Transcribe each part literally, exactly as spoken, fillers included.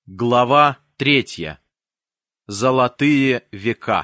Глава третья. Золотые века.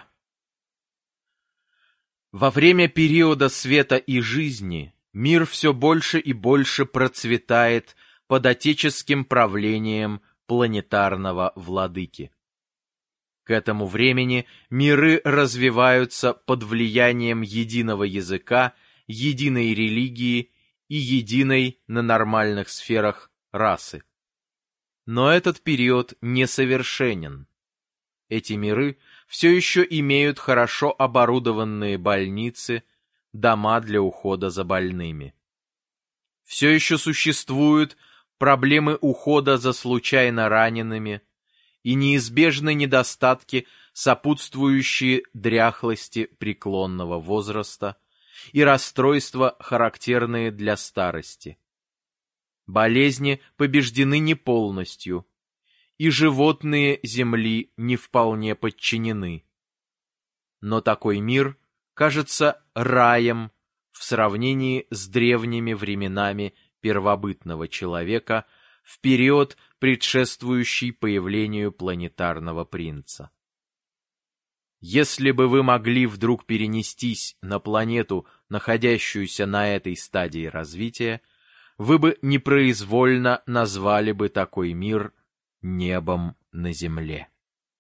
Во время периода света и жизни мир все больше и больше процветает под отеческим правлением планетарного владыки. К этому времени миры развиваются под влиянием единого языка, единой религии и единой на нормальных сферах расы. Но этот период несовершенен. Эти миры все еще имеют хорошо оборудованные больницы, дома для ухода за больными. Все еще существуют проблемы ухода за случайно ранеными и неизбежны недостатки, сопутствующие дряхлости преклонного возраста и расстройства, характерные для старости. Болезни побеждены не полностью, и животные Земли не вполне подчинены. Но такой мир кажется раем в сравнении с древними временами первобытного человека в период, предшествующий появлению планетарного принца. Если бы вы могли вдруг перенестись на планету, находящуюся на этой стадии развития, вы бы непроизвольно назвали бы такой мир небом на земле.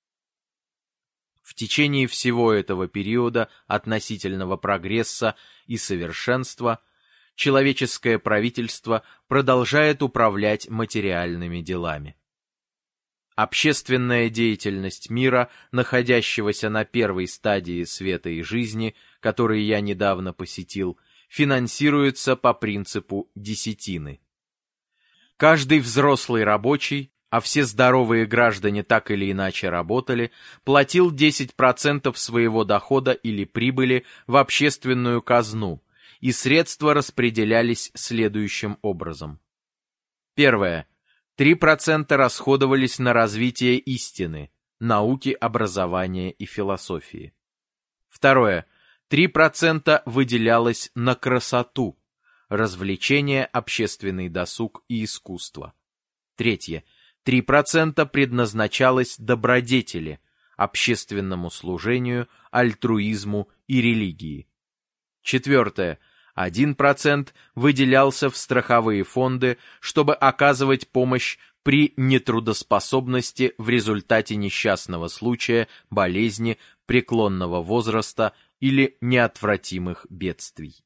В течение всего этого периода относительного прогресса и совершенства человеческое правительство продолжает управлять материальными делами. Общественная деятельность мира, находящегося на первой стадии света и жизни, который я недавно посетил, финансируется по принципу десятины. Каждый взрослый рабочий, а все здоровые граждане так или иначе работали, платил десять процентов своего дохода или прибыли в общественную казну, и средства распределялись следующим образом. Первое. три процента расходовались на развитие истины, науки, образования и философии. Второе. три процента выделялось на красоту, развлечения, общественный досуг и искусство. Третье. три процента предназначалось добродетели, общественному служению, альтруизму и религии. Четвертое. один процент выделялся в страховые фонды, чтобы оказывать помощь при нетрудоспособности в результате несчастного случая, болезни, преклонного возраста или неотвратимых бедствий.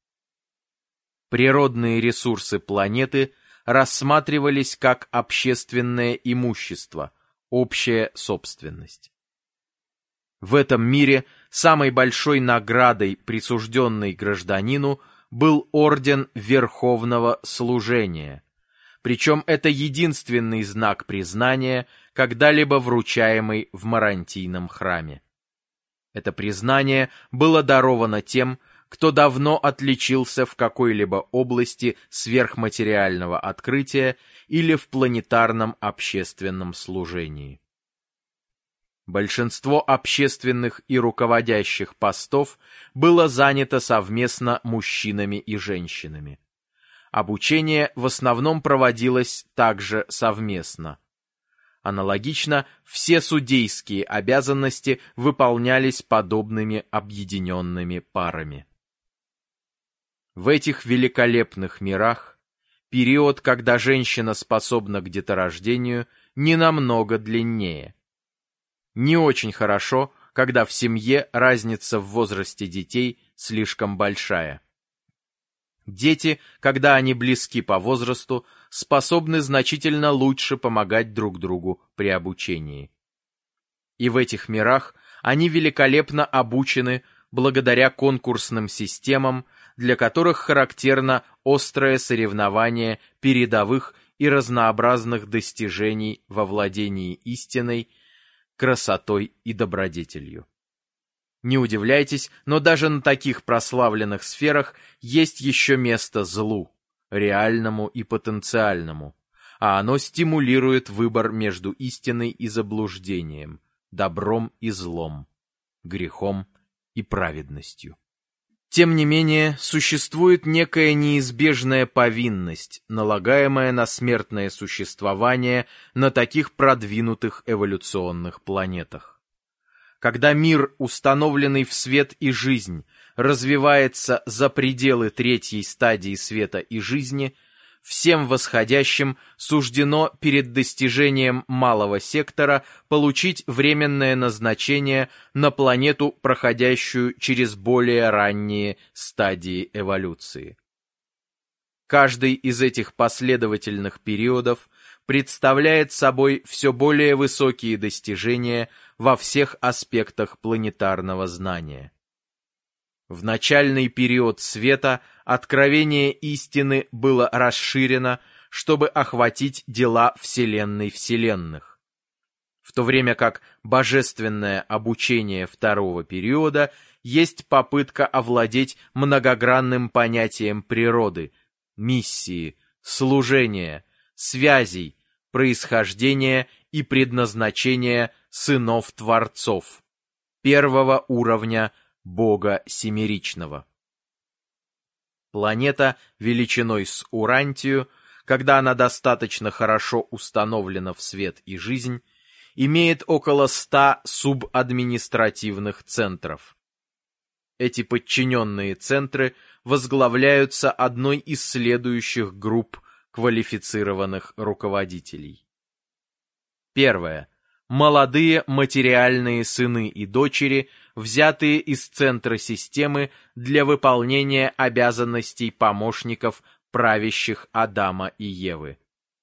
Природные ресурсы планеты рассматривались как общественное имущество, общая собственность. В этом мире самой большой наградой, присужденной гражданину, был орден Верховного Служения, причем это единственный знак признания, когда-либо вручаемый в Марантийном храме. Это признание было даровано тем, кто давно отличился в какой-либо области сверхматериального открытия или в планетарном общественном служении. Большинство общественных и руководящих постов было занято совместно мужчинами и женщинами. Обучение в основном проводилось также совместно. Аналогично, все судейские обязанности выполнялись подобными объединенными парами. В этих великолепных мирах период, когда женщина способна к деторождению, не намного длиннее. Не очень хорошо, когда в семье разница в возрасте детей слишком большая. Дети, когда они близки по возрасту, способны значительно лучше помогать друг другу при обучении. И в этих мирах они великолепно обучены благодаря конкурсным системам, для которых характерно острое соревнование передовых и разнообразных достижений во владении истиной, красотой и добродетелью. Не удивляйтесь, но даже на таких прославленных сферах есть еще место злу, реальному и потенциальному, а оно стимулирует выбор между истиной и заблуждением, добром и злом, грехом и праведностью. Тем не менее, существует некая неизбежная повинность, налагаемая на смертное существование на таких продвинутых эволюционных планетах. Когда мир, установленный в свет и жизнь, развивается за пределы третьей стадии света и жизни, всем восходящим суждено перед достижением малого сектора получить временное назначение на планету, проходящую через более ранние стадии эволюции. Каждый из этих последовательных периодов представляет собой все более высокие достижения во всех аспектах планетарного знания. В начальный период света откровение истины было расширено, чтобы охватить дела Вселенной Вселенных, в то время как божественное обучение второго периода есть попытка овладеть многогранным понятием природы, миссии, служения, связей, происхождения и предназначения сынов-творцов, первого уровня Бога Семеричного. Планета величиной с Урантию, когда она достаточно хорошо установлена в свет и жизнь, имеет около ста субадминистративных центров. Эти подчиненные центры возглавляются одной из следующих групп квалифицированных руководителей. Первое. Молодые материальные сыны и дочери, взятые из центра системы для выполнения обязанностей помощников правящих Адама и Евы.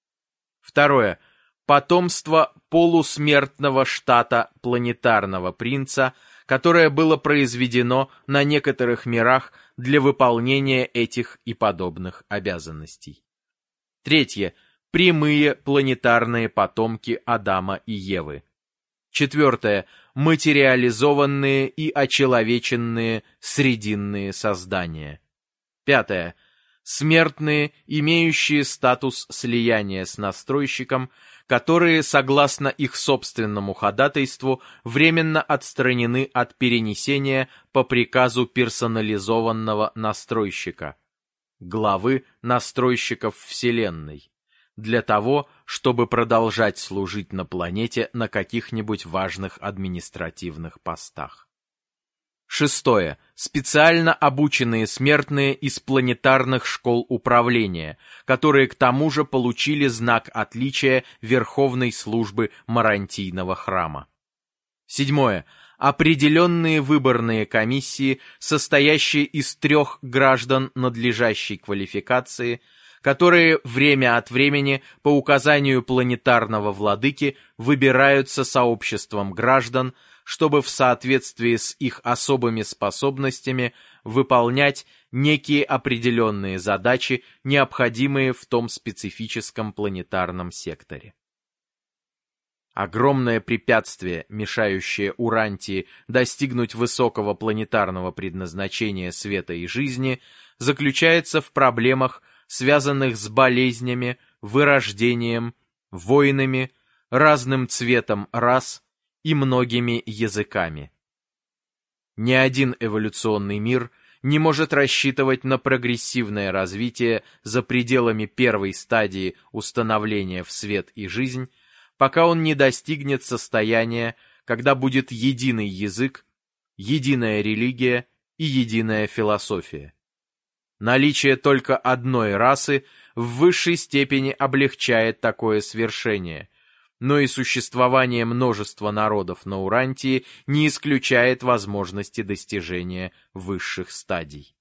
Второе. Потомство полусмертного штата планетарного принца, которое было произведено на некоторых мирах для выполнения этих и подобных обязанностей. Третье. Прямые планетарные потомки Адама и Евы. Четвертое. Материализованные и очеловеченные срединные создания. Пятое. Смертные, имеющие статус слияния с настройщиком, которые, согласно их собственному ходатайству, временно отстранены от перенесения по приказу персонализованного настройщика, главы настройщиков Вселенной, для того, чтобы продолжать служить на планете на каких-нибудь важных административных постах. Шестое. Специально обученные смертные из планетарных школ управления, которые к тому же получили знак отличия Верховной службы Марантийного храма. Седьмое. Определенные выборные комиссии, состоящие из трех граждан надлежащей квалификации, которые время от времени по указанию планетарного владыки выбираются сообществом граждан, чтобы в соответствии с их особыми способностями выполнять некие определенные задачи, необходимые в том специфическом планетарном секторе. Огромное препятствие, мешающее Урантии достигнуть высокого планетарного предназначения света и жизни, заключается в проблемах, связанных с болезнями, вырождением, войнами, разным цветом рас и многими языками. Ни один эволюционный мир не может рассчитывать на прогрессивное развитие за пределами первой стадии установления в свет и жизнь, пока он не достигнет состояния, когда будет единый язык, единая религия и единая философия. Наличие только одной расы в высшей степени облегчает такое свершение, но и существование множества народов на Урантии не исключает возможности достижения высших стадий.